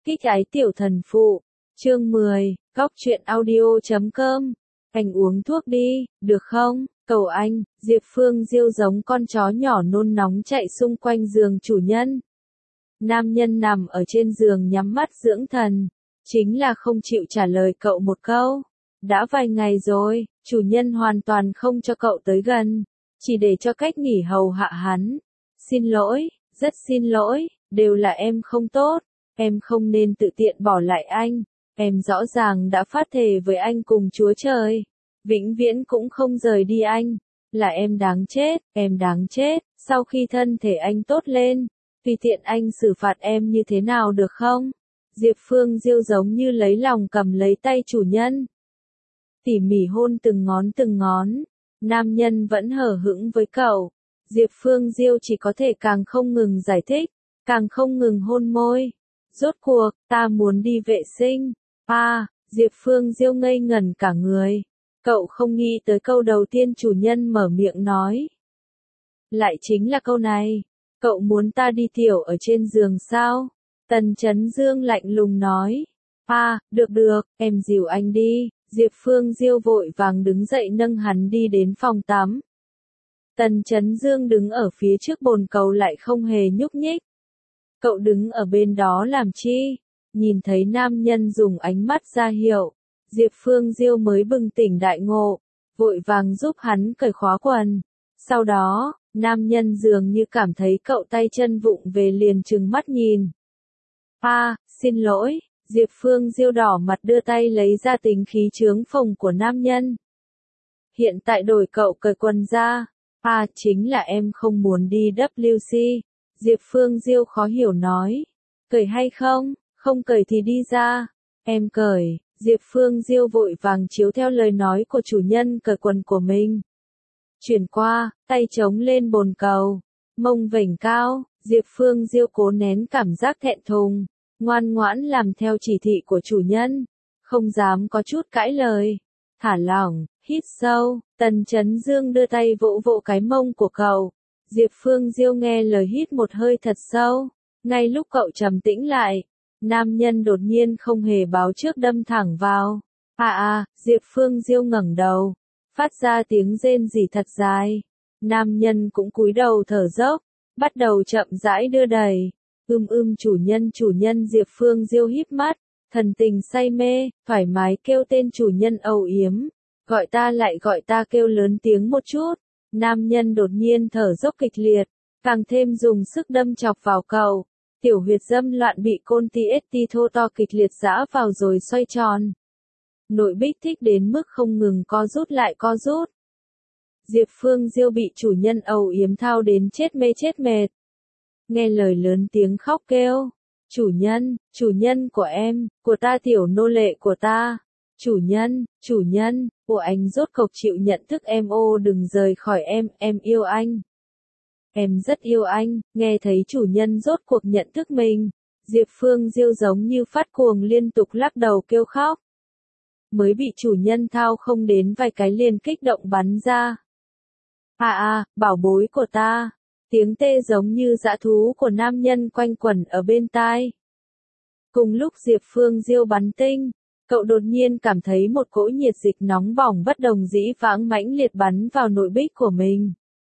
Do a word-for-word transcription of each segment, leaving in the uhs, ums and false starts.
Kích ái tiểu thần phụ. Chương mười, Góc truyện audio chấm com. Anh uống thuốc đi, được không? Cầu anh. Diệp Phương Diêu giống con chó nhỏ nôn nóng chạy xung quanh giường chủ nhân. Nam nhân nằm ở trên giường nhắm mắt dưỡng thần. Chính là không chịu trả lời cậu một câu. Đã vài ngày rồi, chủ nhân hoàn toàn không cho cậu tới gần. Chỉ để cho cách nghỉ hầu hạ hắn. Xin lỗi, rất xin lỗi, đều là em không tốt. Em không nên tự tiện bỏ lại anh. Em rõ ràng đã phát thề với anh cùng Chúa Trời. Vĩnh viễn cũng không rời đi anh. Là em đáng chết, em đáng chết. Sau khi thân thể anh tốt lên, tùy tiện anh xử phạt em như thế nào được không? Diệp Phương Diêu giống như lấy lòng cầm lấy tay chủ nhân. Tỉ mỉ hôn từng ngón từng ngón. Nam nhân vẫn hờ hững với cậu. Diệp Phương Diêu chỉ có thể càng không ngừng giải thích, càng không ngừng hôn môi. Rốt cuộc, ta muốn đi vệ sinh. À, Diệp Phương Diêu ngây ngẩn cả người. Cậu không nghĩ tới câu đầu tiên chủ nhân mở miệng nói. Lại chính là câu này. Cậu muốn ta đi tiểu ở trên giường sao? Tần Chấn Dương lạnh lùng nói. À, được được, em dìu anh đi. Diệp Phương Diêu vội vàng đứng dậy nâng hắn đi đến phòng tắm. Tần Chấn Dương đứng ở phía trước bồn cầu lại không hề nhúc nhích. Cậu đứng ở bên đó làm chi? Nhìn thấy nam nhân dùng ánh mắt ra hiệu. Diệp Phương Diêu mới bừng tỉnh đại ngộ. Vội vàng giúp hắn cởi khóa quần. Sau đó, nam nhân dường như cảm thấy cậu tay chân vụng về liền trừng mắt nhìn. À, xin lỗi. Diệp Phương Diêu đỏ mặt đưa tay lấy ra tính khí chướng phồng của nam nhân. Hiện tại đổi cậu cởi quần ra. À, chính là em không muốn đi W C. Diệp Phương Diêu khó hiểu nói. Cởi hay không? Không cởi thì đi ra. Em cởi. Diệp Phương Diêu vội vàng chiếu theo lời nói của chủ nhân cởi quần của mình. Chuyển qua, tay chống lên bồn cầu. Mông vểnh cao. Diệp Phương Diêu cố nén cảm giác thẹn thùng. Ngoan ngoãn làm theo chỉ thị của chủ nhân. Không dám có chút cãi lời. Thả lỏng, hít sâu. Tần Chấn Dương đưa tay vỗ vỗ cái mông của cậu. Diệp Phương Diêu nghe lời hít một hơi thật sâu. Ngay lúc cậu trầm tĩnh lại, nam nhân đột nhiên không hề báo trước đâm thẳng vào. À à, Diệp Phương Diêu ngẩng đầu, phát ra tiếng rên rỉ thật dài. Nam nhân cũng cúi đầu thở dốc, bắt đầu chậm rãi đưa đẩy. Ưm ưm chủ nhân chủ nhân Diệp Phương Diêu híp mắt, thần tình say mê, thoải mái kêu tên chủ nhân âu yếm. Gọi ta lại gọi ta kêu lớn tiếng một chút. Nam nhân đột nhiên thở dốc kịch liệt, càng thêm dùng sức đâm chọc vào cậu. Tiểu huyệt dâm loạn bị côn ti ét ti thô to kịch liệt giã vào rồi xoay tròn. Nội bích thích đến mức không ngừng co rút lại co rút. Diệp Phương Diêu bị chủ nhân âu yếm thao đến chết mê chết mệt. Nghe lời lớn tiếng khóc kêu. Chủ nhân, chủ nhân của em, của ta tiểu nô lệ của ta. Chủ nhân, chủ nhân, của anh rốt cục chịu nhận thức em ô đừng rời khỏi em, em yêu anh. Em rất yêu anh, nghe thấy chủ nhân rốt cuộc nhận thức mình. Diệp Phương Diêu giống như phát cuồng liên tục lắc đầu kêu khóc. Mới bị chủ nhân thao không đến vài cái liền kích động bắn ra. À à, bảo bối của ta. Tiếng tê giống như dã thú của nam nhân quanh quẩn ở bên tai. Cùng lúc Diệp Phương Diêu bắn tinh, cậu đột nhiên cảm thấy một cỗ nhiệt dịch nóng bỏng bất đồng dĩ vãng mãnh liệt bắn vào nội bích của mình.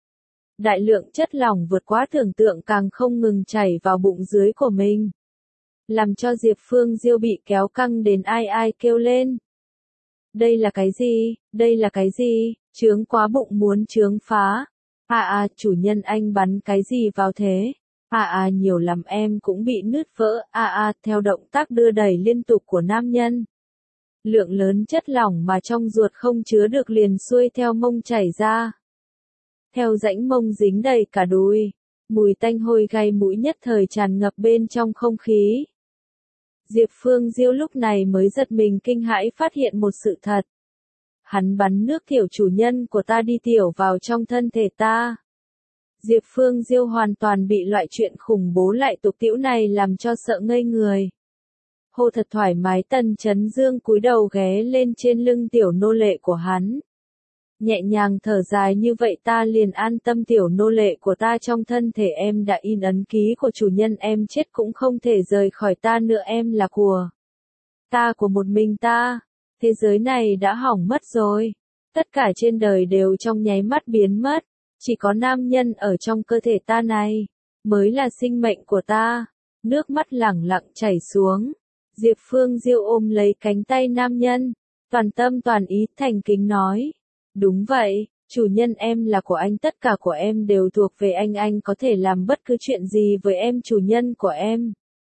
Đại lượng chất lỏng vượt quá tưởng tượng càng không ngừng chảy vào bụng dưới của mình. Làm cho Diệp Phương Diêu bị kéo căng đến ai ai kêu lên. Đây là cái gì? Đây là cái gì? Chướng quá bụng muốn chướng phá. À à, chủ nhân anh bắn cái gì vào thế? À à, nhiều lắm em cũng bị nứt vỡ. À à, theo động tác đưa đẩy liên tục của nam nhân. Lượng lớn chất lỏng mà trong ruột không chứa được liền xuôi theo mông chảy ra. Theo rãnh mông dính đầy cả đùi. Mùi tanh hôi gai mũi nhất thời tràn ngập bên trong không khí. Diệp Phương Diêu lúc này mới giật mình kinh hãi phát hiện một sự thật. Hắn bắn nước tiểu chủ nhân của ta đi tiểu vào trong thân thể ta. Diệp Phương Diêu hoàn toàn bị loại chuyện khủng bố lại tục tĩu này làm cho sợ ngây người. Hô thật thoải mái. Tần Chấn Dương cúi đầu ghé lên trên lưng tiểu nô lệ của hắn. Nhẹ nhàng thở dài như vậy ta liền an tâm tiểu nô lệ của ta trong thân thể em đã in ấn ký của chủ nhân em chết cũng không thể rời khỏi ta nữa em là của ta của một mình ta. Thế giới này đã hỏng mất rồi. Tất cả trên đời đều trong nháy mắt biến mất. Chỉ có nam nhân ở trong cơ thể ta này mới là sinh mệnh của ta. Nước mắt lẳng lặng chảy xuống. Diệp Phương Diêu ôm lấy cánh tay nam nhân. Toàn tâm toàn ý thành kính nói. Đúng vậy, chủ nhân em là của anh, tất cả của em đều thuộc về anh, anh có thể làm bất cứ chuyện gì với em, chủ nhân của em.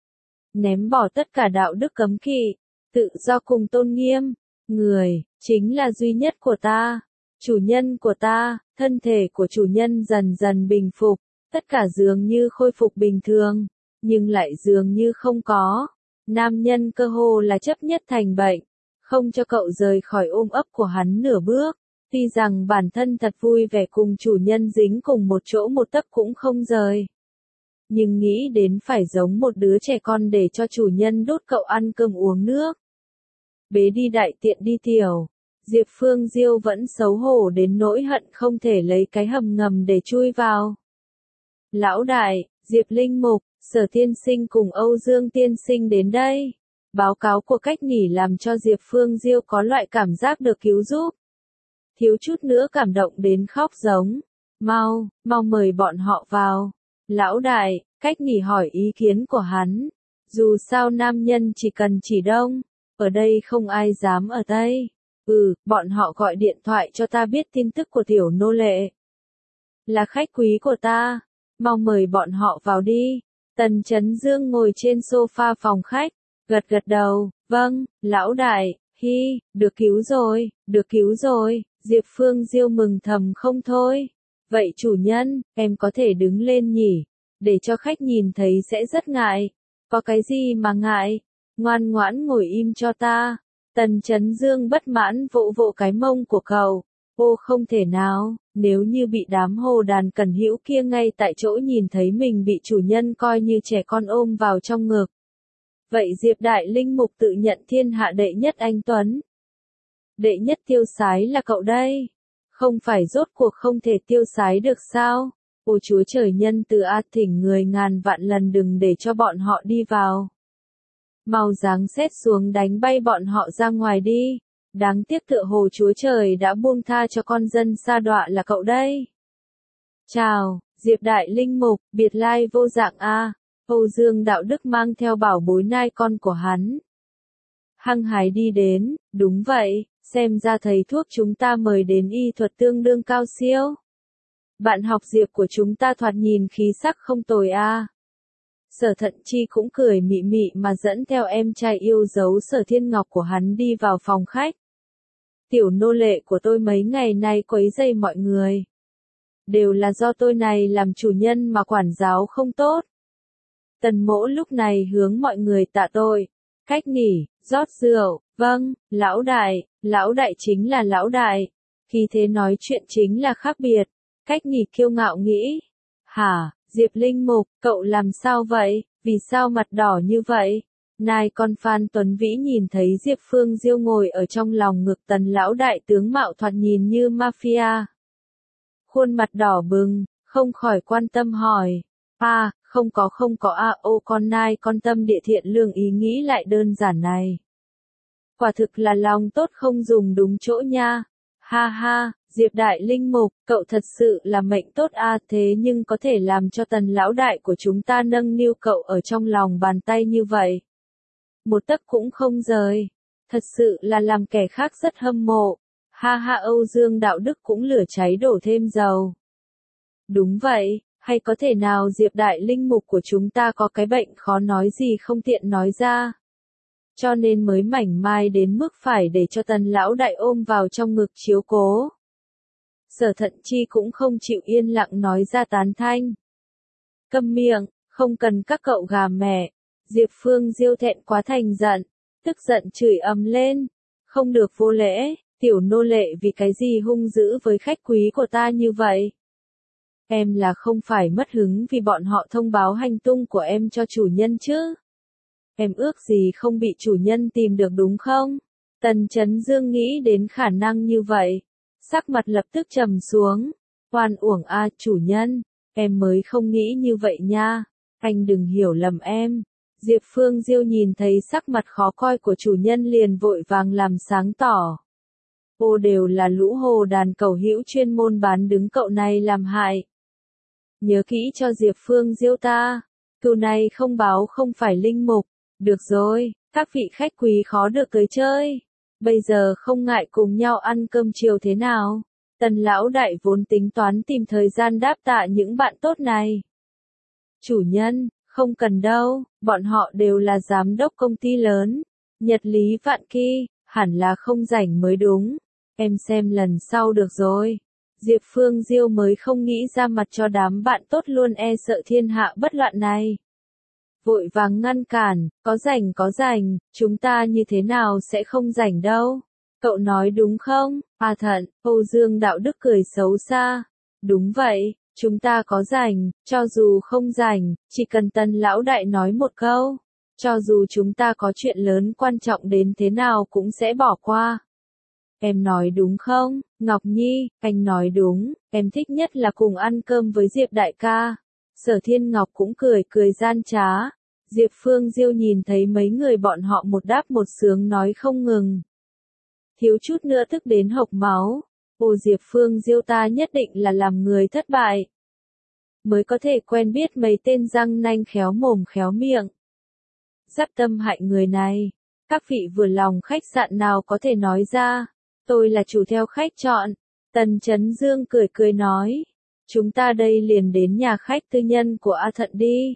Ném bỏ tất cả đạo đức cấm kỵ, tự do cùng tôn nghiêm, người, chính là duy nhất của ta, chủ nhân của ta. Thân thể của chủ nhân dần dần bình phục, tất cả dường như khôi phục bình thường, nhưng lại dường như không có. Nam nhân cơ hồ là chấp nhất thành bệnh, không cho cậu rời khỏi ôm ấp của hắn nửa bước. Tuy rằng bản thân thật vui vẻ cùng chủ nhân dính cùng một chỗ một tấc cũng không rời. Nhưng nghĩ đến phải giống một đứa trẻ con để cho chủ nhân đút cậu ăn cơm uống nước. Bế đi đại tiện đi tiểu. Diệp Phương Diêu vẫn xấu hổ đến nỗi hận không thể lấy cái hầm ngầm để chui vào. Lão đại, Diệp Linh Mục, Sở tiên sinh cùng Âu Dương tiên sinh đến đây. Báo cáo của cách nghỉ làm cho Diệp Phương Diêu có loại cảm giác được cứu giúp. Thiếu chút nữa cảm động đến khóc giống. Mau, mau mời bọn họ vào. Lão đại, cách nghỉ hỏi ý kiến của hắn. Dù sao nam nhân chỉ cần chỉ đông. Ở đây không ai dám ở Tây. Ừ, bọn họ gọi điện thoại cho ta biết tin tức của tiểu nô lệ. Là khách quý của ta. Mau mời bọn họ vào đi. Tần Chấn Dương ngồi trên sofa phòng khách. Gật gật đầu. Vâng, lão đại. Hi, được cứu rồi, được cứu rồi. Diệp Phương Diêu mừng thầm không thôi. Vậy chủ nhân, em có thể đứng lên nhỉ? Để cho khách nhìn thấy sẽ rất ngại. Có cái gì mà ngại? Ngoan ngoãn ngồi im cho ta. Tần Chấn Dương bất mãn vỗ vỗ cái mông của cậu. Ô không thể nào, nếu như bị đám hồ đàn cẩn hữu kia ngay tại chỗ nhìn thấy mình bị chủ nhân coi như trẻ con ôm vào trong ngực. Vậy Diệp Đại Linh Mục tự nhận thiên hạ đệ nhất anh Tuấn. Đệ nhất tiêu sái là cậu đây. Không phải rốt cuộc không thể tiêu sái được sao? Ôi Chúa trời nhân từ A, thỉnh người ngàn vạn lần đừng để cho bọn họ đi vào. Mau giáng xét xuống đánh bay bọn họ ra ngoài đi. Đáng tiếc tựa hồ Chúa trời đã buông tha cho con dân sa đọa là cậu đây. Chào, Diệp Đại Linh Mục, biệt lai vô dạng A. Âu Dương Đạo Đức mang theo bảo bối nai con của hắn. Hăng hái đi đến, đúng vậy, xem ra thầy thuốc chúng ta mời đến y thuật tương đương cao siêu. Bạn học Diệp của chúng ta thoạt nhìn khí sắc không tồi a. Sở Thận Chi cũng cười mị mị mà dẫn theo em trai yêu dấu Sở Thiên Ngọc của hắn đi vào phòng khách. Tiểu nô lệ của tôi mấy ngày nay quấy rầy mọi người. Đều là do tôi này làm chủ nhân mà quản giáo không tốt. Tần Mỗ lúc này hướng mọi người tạ tội. Cách nghỉ, rót rượu, vâng, lão đại, lão đại chính là lão đại. Khi thế nói chuyện chính là khác biệt. Cách nghỉ kiêu ngạo nghĩ. Hả, Diệp Linh Mục, cậu làm sao vậy, vì sao mặt đỏ như vậy? Nai con Phan Tuấn Vĩ nhìn thấy Diệp Phương Diêu ngồi ở trong lòng ngực Tần lão đại tướng mạo thoạt nhìn như mafia. Khuôn mặt đỏ bừng, không khỏi quan tâm hỏi. À, không có không có a à, ô con nai con tâm địa thiện lương ý nghĩ lại đơn giản này. Quả thực là lòng tốt không dùng đúng chỗ nha. Ha ha, Diệp Đại Linh Mục, cậu thật sự là mệnh tốt a à, thế nhưng có thể làm cho Tần lão đại của chúng ta nâng niu cậu ở trong lòng bàn tay như vậy. Một tấc cũng không rời. Thật sự là làm kẻ khác rất hâm mộ. Ha ha Âu Dương Đạo Đức cũng lửa cháy đổ thêm dầu. Đúng vậy, hay có thể nào Diệp Đại Linh Mục của chúng ta có cái bệnh khó nói gì không tiện nói ra. Cho nên mới mảnh mai đến mức phải để cho Tần lão đại ôm vào trong ngực chiếu cố. Sở Thận Chi cũng không chịu yên lặng nói ra tán thanh. Câm miệng, không cần các cậu gà mẹ. Diệp Phương Diêu thẹn quá thành giận, tức giận chửi ầm lên. Không được vô lễ, tiểu nô lệ vì cái gì hung dữ với khách quý của ta như vậy? Em là không phải mất hứng vì bọn họ thông báo hành tung của em cho chủ nhân chứ? Em ước gì không bị chủ nhân tìm được đúng không? Tần Chấn Dương nghĩ đến khả năng như vậy. Sắc mặt lập tức trầm xuống. Oan uổng a chủ nhân, em mới không nghĩ như vậy nha. Anh đừng hiểu lầm em. Diệp Phương Diêu nhìn thấy sắc mặt khó coi của chủ nhân liền vội vàng làm sáng tỏ. Ô đều là lũ hồ đàn cẩu hữu chuyên môn bán đứng cậu này làm hại. Nhớ kỹ cho Diệp Phương Diêu ta. Cừu này không báo không phải linh mục. Được rồi, các vị khách quý khó được tới chơi. Bây giờ không ngại cùng nhau ăn cơm chiều thế nào? Tần lão đại vốn tính toán tìm thời gian đáp tạ những bạn tốt này. Chủ nhân, không cần đâu, bọn họ đều là giám đốc công ty lớn. Nhật Lý Vạn Kỳ, hẳn là không rảnh mới đúng. Em xem lần sau được rồi. Diệp Phương Diêu mới không nghĩ ra mặt cho đám bạn tốt luôn e sợ thiên hạ bất loạn này. Vội vàng ngăn cản, có rảnh có rảnh, chúng ta như thế nào sẽ không rảnh đâu. Cậu nói đúng không? A Thận, Âu Dương Đạo Đức cười xấu xa. Đúng vậy, chúng ta có rảnh, cho dù không rảnh, chỉ cần Tần lão đại nói một câu. Cho dù chúng ta có chuyện lớn quan trọng đến thế nào cũng sẽ bỏ qua. Em nói đúng không, Ngọc Nhi, anh nói đúng, em thích nhất là cùng ăn cơm với Diệp đại ca. Sở Thiên Ngọc cũng cười cười gian trá. Diệp Phương Diêu nhìn thấy mấy người bọn họ một đáp một sướng nói không ngừng. Thiếu chút nữa tức đến hộc máu. Ồ Diệp Phương Diêu ta nhất định là làm người thất bại. Mới có thể quen biết mấy tên răng nanh khéo mồm khéo miệng. Giáp tâm hại người này. Các vị vừa lòng khách sạn nào có thể nói ra. Tôi là chủ theo khách chọn. Tần Chấn Dương cười cười nói. Chúng ta đây liền đến nhà khách tư nhân của A Thận đi.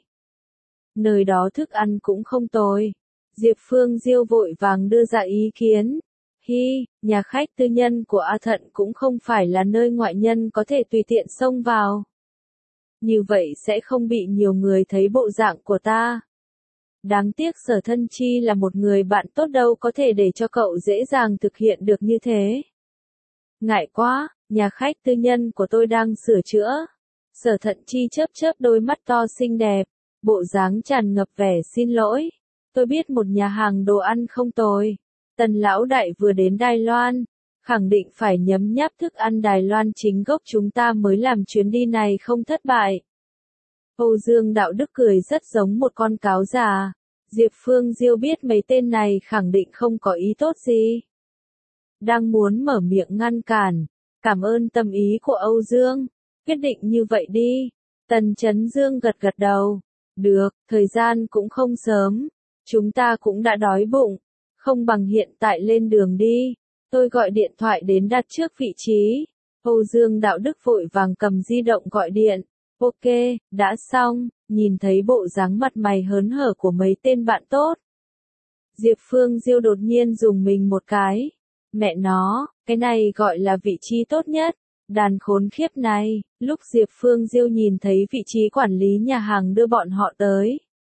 Nơi đó thức ăn cũng không tồi. Diệp Phương Diêu vội vàng đưa ra ý kiến. Hi, nhà khách tư nhân của A Thận cũng không phải là nơi ngoại nhân có thể tùy tiện xông vào. Như vậy sẽ không bị nhiều người thấy bộ dạng của ta. Đáng tiếc Sở Thân Chi là một người bạn tốt đâu có thể để cho cậu dễ dàng thực hiện được như thế. Ngại quá, nhà khách tư nhân của tôi đang sửa chữa. Sở Thận Chi chớp chớp đôi mắt to xinh đẹp, bộ dáng tràn ngập vẻ xin lỗi. Tôi biết một nhà hàng đồ ăn không tồi. Tần lão đại vừa đến Đài Loan, khẳng định phải nhấm nháp thức ăn Đài Loan chính gốc chúng ta mới làm chuyến đi này không thất bại. Âu Dương Đạo Đức cười rất giống một con cáo già. Diệp Phương Diêu biết mấy tên này khẳng định không có ý tốt gì. Đang muốn mở miệng ngăn cản. Cảm ơn tâm ý của Âu Dương. Quyết định như vậy đi. Tần Chấn Dương gật gật đầu. Được, thời gian cũng không sớm. Chúng ta cũng đã đói bụng. Không bằng hiện tại lên đường đi. Tôi gọi điện thoại đến đặt trước vị trí. Âu Dương Đạo Đức vội vàng cầm di động gọi điện. Ok, đã xong, nhìn thấy bộ dáng mặt mày hớn hở của mấy tên bạn tốt. Diệp Phương Diêu đột nhiên dùng mình một cái. Mẹ nó, cái này gọi là vị trí tốt nhất. Đàn khốn khiếp này, lúc Diệp Phương Diêu nhìn thấy vị trí quản lý nhà hàng đưa bọn họ tới.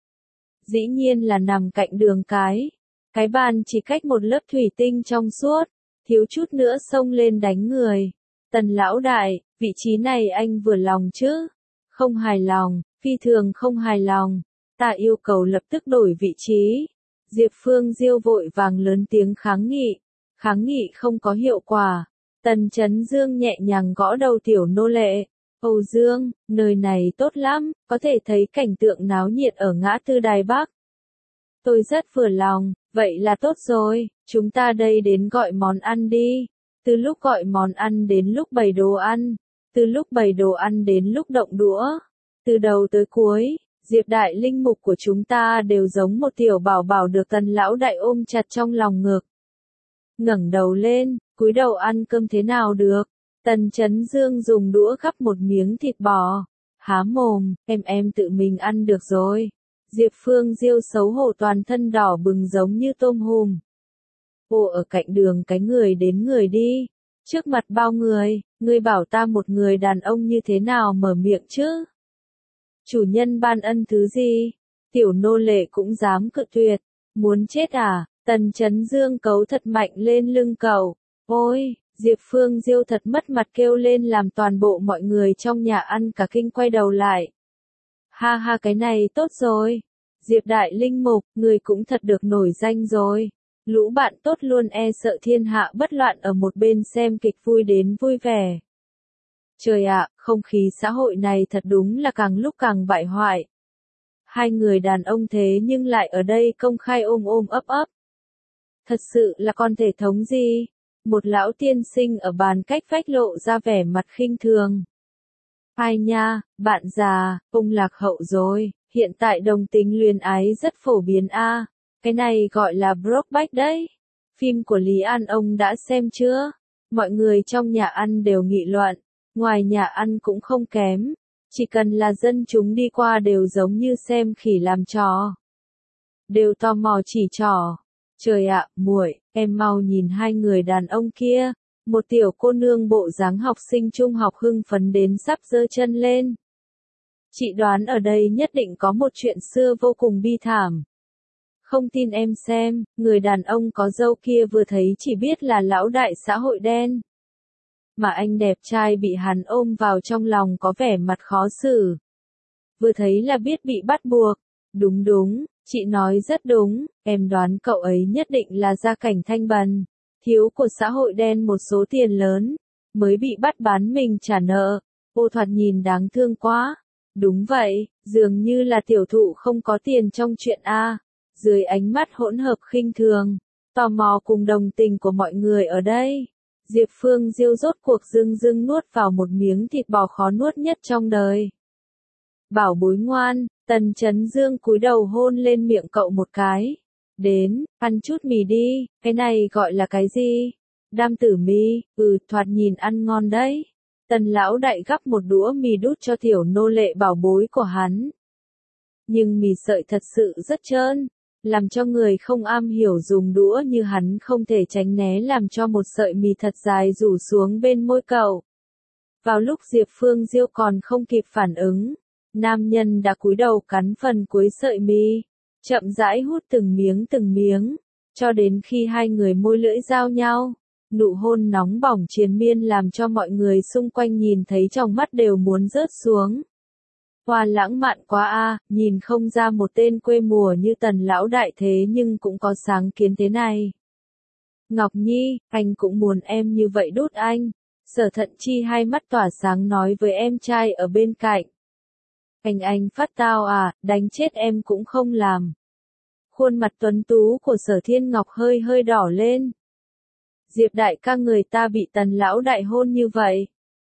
Dĩ nhiên là nằm cạnh đường cái. Cái bàn chỉ cách một lớp thủy tinh trong suốt, thiếu chút nữa xông lên đánh người. Tần lão đại, vị trí này anh vừa lòng chứ? Không hài lòng, phi thường không hài lòng. Ta yêu cầu lập tức đổi vị trí. Diệp Phương Diêu vội vàng lớn tiếng kháng nghị. Kháng nghị không có hiệu quả. Tần Chấn Dương nhẹ nhàng gõ đầu tiểu nô lệ. Âu Dương, nơi này tốt lắm, có thể thấy cảnh tượng náo nhiệt ở ngã tư Đài Bắc. Tôi rất vừa lòng, vậy là tốt rồi, chúng ta đây đến gọi món ăn đi. Từ lúc gọi món ăn đến lúc bày đồ ăn, từ lúc bày đồ ăn đến lúc động đũa, từ đầu tới cuối, Diệp đại linh mục của chúng ta đều giống một tiểu bảo bảo được Tần lão đại ôm chặt trong lòng ngực. Ngẩng đầu lên, cúi đầu ăn cơm thế nào được? Tần Chấn Dương dùng đũa gắp một miếng thịt bò. Há mồm, em em tự mình ăn được rồi. Diệp Phương Diêu xấu hổ toàn thân đỏ bừng giống như tôm hùm. Bộ ở cạnh đường cái người đến người đi. Trước mặt bao người, ngươi bảo ta một người đàn ông như thế nào mở miệng chứ? Chủ nhân ban ân thứ gì? Tiểu nô lệ cũng dám cự tuyệt. Muốn chết à? Tần Chấn Dương cấu thật mạnh lên lưng cậu. Ôi, Diệp Phương Diêu thật mất mặt kêu lên làm toàn bộ mọi người trong nhà ăn cả kinh quay đầu lại. Ha ha cái này tốt rồi. Diệp đại linh mục, người cũng thật được nổi danh rồi. Lũ bạn tốt luôn e sợ thiên hạ bất loạn ở một bên xem kịch vui đến vui vẻ. Trời ạ, không khí xã hội này thật đúng là càng lúc càng bại hoại. Hai người đàn ông thế nhưng lại ở đây công khai ôm ôm ấp ấp. Thật sự là con thể thống gì? Một lão tiên sinh ở bàn cách vách lộ ra vẻ mặt khinh thường. Ai nha, bạn già, ông lạc hậu rồi, hiện tại đồng tính luyến ái rất phổ biến a. Cái này gọi là Brokeback đấy. Phim của Lý An ông đã xem chưa? Mọi người trong nhà ăn đều nghị luận, ngoài nhà ăn cũng không kém. Chỉ cần là dân chúng đi qua đều giống như xem khỉ làm trò. Đều tò mò chỉ trỏ. Trời ạ, muội, em mau nhìn hai người đàn ông kia. Một tiểu cô nương bộ dáng học sinh trung học hưng phấn đến sắp giơ chân lên. Chị đoán ở đây nhất định có một chuyện xưa vô cùng bi thảm. Không tin em xem, người đàn ông có râu kia vừa thấy chỉ biết là lão đại xã hội đen. Mà anh đẹp trai bị hắn ôm vào trong lòng có vẻ mặt khó xử. Vừa thấy là biết bị bắt buộc. Đúng đúng, chị nói rất đúng, em đoán cậu ấy nhất định là gia cảnh thanh bần, thiếu của xã hội đen một số tiền lớn, mới bị bắt bán mình trả nợ. Ô thoạt nhìn đáng thương quá. Đúng vậy, dường như là tiểu thụ không có tiền trong chuyện A. Dưới ánh mắt hỗn hợp khinh thường, tò mò cùng đồng tình của mọi người ở đây, Diệp Phương Diêu rốt cuộc dưng dưng nuốt vào một miếng thịt bò khó nuốt nhất trong đời. Bảo bối ngoan, Tần Chấn Dương cúi đầu hôn lên miệng cậu một cái. Đến, ăn chút mì đi, cái này gọi là cái gì? Đam tử mì, ừ, thoạt nhìn ăn ngon đấy. Tần lão đại gắp một đũa mì đút cho tiểu nô lệ bảo bối của hắn. Nhưng mì sợi thật sự rất trơn, làm cho người không am hiểu dùng đũa như hắn không thể tránh né làm cho một sợi mì thật dài rủ xuống bên môi cậu. Vào lúc Diệp Phương Diêu còn không kịp phản ứng, nam nhân đã cúi đầu cắn phần cuối sợi mì, chậm rãi hút từng miếng từng miếng, cho đến khi hai người môi lưỡi giao nhau. Nụ hôn nóng bỏng triền miên làm cho mọi người xung quanh nhìn thấy trong mắt đều muốn rớt xuống. Hoa lãng mạn quá a, nhìn không ra một tên quê mùa như Tần lão đại thế nhưng cũng có sáng kiến thế này. Ngọc Nhi, anh cũng muốn em như vậy đút anh. Sở Thận Chi hai mắt tỏa sáng nói với em trai ở bên cạnh. Anh anh phát tao à, đánh chết em cũng không làm. Khuôn mặt tuấn tú của Sở Thiên Ngọc hơi hơi đỏ lên. Diệp đại ca người ta bị Tần lão đại hôn như vậy.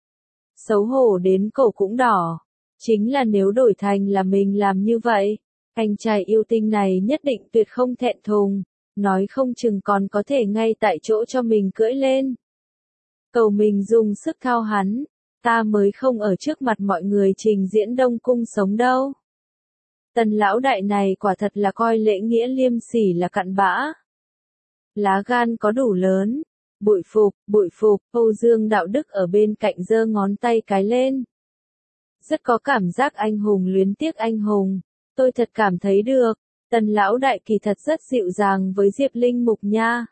Xấu hổ đến cổ cũng đỏ. Chính là nếu đổi thành là mình làm như vậy, anh trai yêu tinh này nhất định tuyệt không thẹn thùng, nói không chừng còn có thể ngay tại chỗ cho mình cưỡi lên. Cầu mình dùng sức thao hắn, ta mới không ở trước mặt mọi người trình diễn đông cung sống đâu. Tần lão đại này quả thật là coi lễ nghĩa liêm sỉ là cặn bã. Lá gan có đủ lớn, bội phục, bội phục, Âu Dương đạo đức ở bên cạnh giơ ngón tay cái lên. Rất có cảm giác anh hùng luyến tiếc anh hùng, tôi thật cảm thấy được, Tần lão đại kỳ thật rất dịu dàng với Diệp Linh Mục nha.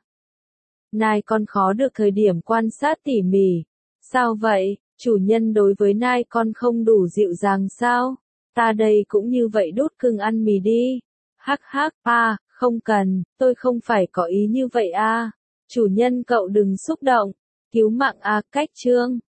Nai con khó được thời điểm quan sát tỉ mỉ. Sao vậy, chủ nhân đối với nai con không đủ dịu dàng sao? Ta đây cũng như vậy đút cưng ăn mì đi. Hắc hắc, a, không cần, tôi không phải có ý như vậy a. Chủ nhân cậu đừng xúc động, cứu mạng a, cách chương.